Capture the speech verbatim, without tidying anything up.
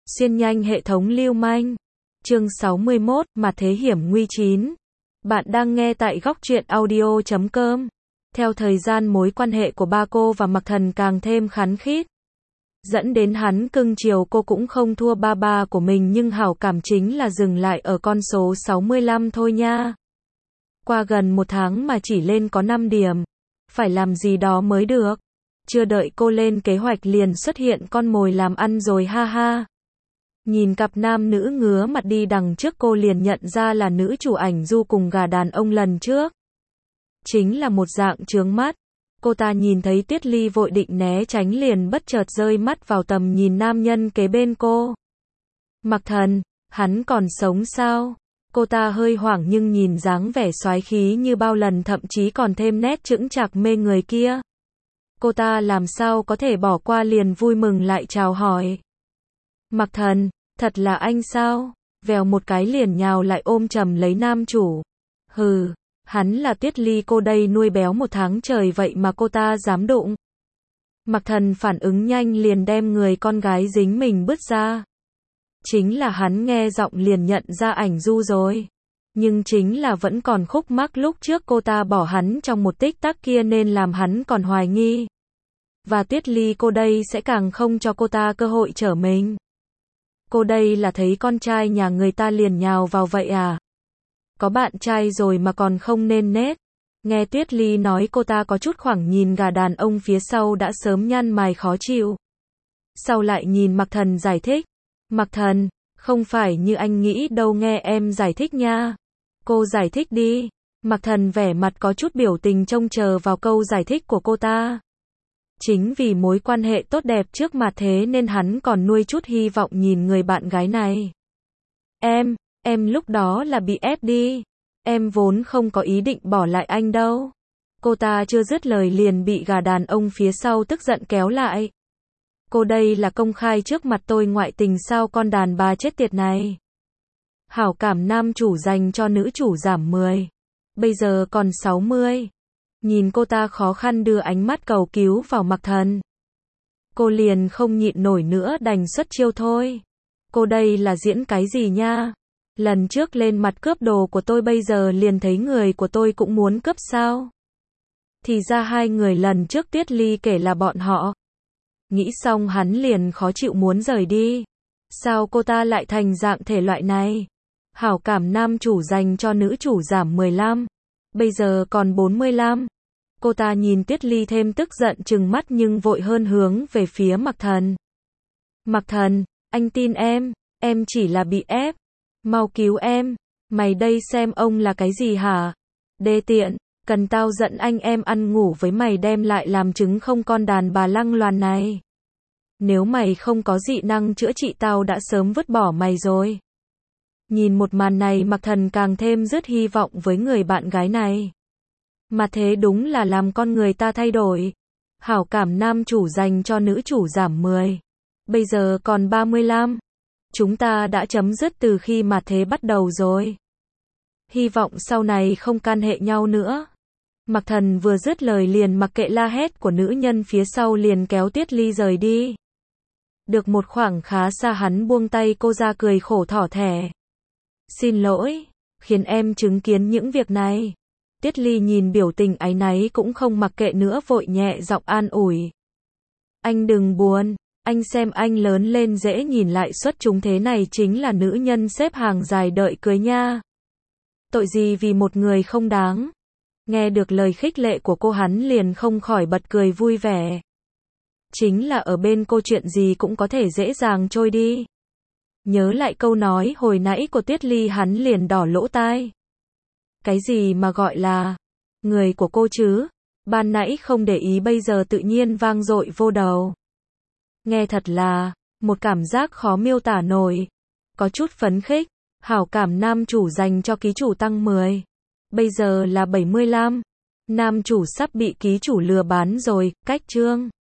Xuyên nhanh hệ thống lưu manh. Chương sáu mươi mốt, Mặt thế hiểm nguy chín. Bạn đang nghe tại góc truyện audio chấm com. Theo thời gian mối quan hệ của ba cô và Mạc Thần càng thêm khăng khít. Dẫn đến hắn cưng chiều cô cũng không thua ba ba của mình, nhưng hảo cảm chính là dừng lại ở con số sáu mươi lăm thôi nha. Qua gần một tháng mà chỉ lên có năm điểm. Phải làm gì đó mới được. Chưa đợi cô lên kế hoạch liền xuất hiện con mồi làm ăn rồi, ha ha. Nhìn cặp nam nữ ngứa mặt đi đằng trước, cô liền nhận ra là nữ chủ ảnh du cùng gà đàn ông lần trước. Chính là một dạng chướng mắt. Cô ta nhìn thấy Tuyết Ly vội định né tránh liền bất chợt rơi mắt vào tầm nhìn nam nhân kế bên cô. Mạc Thần, hắn còn sống sao? Cô ta hơi hoảng nhưng nhìn dáng vẻ soái khí như bao lần, thậm chí còn thêm nét chững chạc mê người kia. Cô ta làm sao có thể bỏ qua, liền vui mừng lại chào hỏi. Mạc Thần, thật là anh sao? Vèo một cái liền nhào lại ôm chầm lấy nam chủ. Hừ, hắn là Tuyết Ly cô đây, nuôi béo một tháng trời vậy mà cô ta dám đụng. Mạc Thần phản ứng nhanh liền đem người con gái dính mình bứt ra. Chính là hắn nghe giọng liền nhận ra ảnh du rồi. Nhưng chính là vẫn còn khúc mắc lúc trước cô ta bỏ hắn trong một tích tắc kia nên làm hắn còn hoài nghi. Và Tuyết Ly cô đây sẽ càng không cho cô ta cơ hội trở mình. Cô đây là thấy con trai nhà người ta liền nhào vào vậy à? Có bạn trai rồi mà còn không nên nết. Nghe Tuyết Ly nói, cô ta có chút khoảng nhìn gà đàn ông phía sau đã sớm nhăn mày khó chịu. Sau lại nhìn Mạc Thần giải thích. Mạc Thần, không phải như anh nghĩ đâu, nghe em giải thích nha. Cô giải thích đi. Mạc Thần vẻ mặt có chút biểu tình trông chờ vào câu giải thích của cô ta. Chính vì mối quan hệ tốt đẹp trước mặt thế nên hắn còn nuôi chút hy vọng nhìn người bạn gái này. Em, em lúc đó là bị ép đi. Em vốn không có ý định bỏ lại anh đâu. Cô ta chưa dứt lời liền bị gà đàn ông phía sau tức giận kéo lại. Cô đây là công khai trước mặt tôi ngoại tình sao, con đàn bà chết tiệt này. Hảo cảm nam chủ dành cho nữ chủ giảm mười. Bây giờ còn sáu mươi. Nhìn cô ta khó khăn đưa ánh mắt cầu cứu vào Mạc Thần. Cô liền không nhịn nổi nữa đành xuất chiêu thôi. Cô đây là diễn cái gì nha? Lần trước lên mặt cướp đồ của tôi, bây giờ liền thấy người của tôi cũng muốn cướp sao? Thì ra hai người lần trước Tuyết Ly kể là bọn họ. Nghĩ xong hắn liền khó chịu muốn rời đi. Sao cô ta lại thành dạng thể loại này? Hảo cảm nam chủ dành cho nữ chủ giảm mười lăm. Bây giờ còn bốn mươi lăm. Cô ta nhìn Tuyết Ly thêm tức giận trừng mắt nhưng vội hơn hướng về phía Mạc Thần. Mạc Thần, anh tin em, em chỉ là bị ép. Mau cứu em. Mày đây xem ông là cái gì hả? Đê tiện, cần tao giận anh em ăn ngủ với mày đem lại làm chứng không, con đàn bà lăng loàn này. Nếu mày không có dị năng chữa trị tao đã sớm vứt bỏ mày rồi. Nhìn một màn này Mạc Thần càng thêm dứt hy vọng với người bạn gái này. Mà thế đúng là làm con người ta thay đổi. Hảo cảm nam chủ dành cho nữ chủ giảm mười. Bây giờ còn ba mươi lăm. Chúng ta đã chấm dứt từ khi mà thế bắt đầu rồi. Hy vọng sau này không can hệ nhau nữa. Mạc Thần vừa dứt lời liền mặc kệ la hét của nữ nhân phía sau liền kéo Tuyết Ly rời đi. Được một khoảng khá xa hắn buông tay cô ra cười khổ thỏ thẻ. Xin lỗi, khiến em chứng kiến những việc này. Tuyết Ly nhìn biểu tình áy náy cũng không mặc kệ nữa, vội nhẹ giọng an ủi. Anh đừng buồn, anh xem anh lớn lên dễ nhìn lại xuất chúng thế này chính là nữ nhân xếp hàng dài đợi cưới nha. Tội gì vì một người không đáng. Nghe được lời khích lệ của cô hắn liền không khỏi bật cười vui vẻ. Chính là ở bên cô chuyện gì cũng có thể dễ dàng trôi đi. Nhớ lại câu nói hồi nãy của Tuyết Ly hắn liền đỏ lỗ tai. Cái gì mà gọi là người của cô chứ? Ban nãy không để ý bây giờ tự nhiên vang dội vô đầu. Nghe thật là một cảm giác khó miêu tả nổi. Có chút phấn khích. Hảo cảm nam chủ dành cho ký chủ tăng mười. Bây giờ là bảy mươi lăm. Nam chủ sắp bị ký chủ lừa bán rồi. Cách chương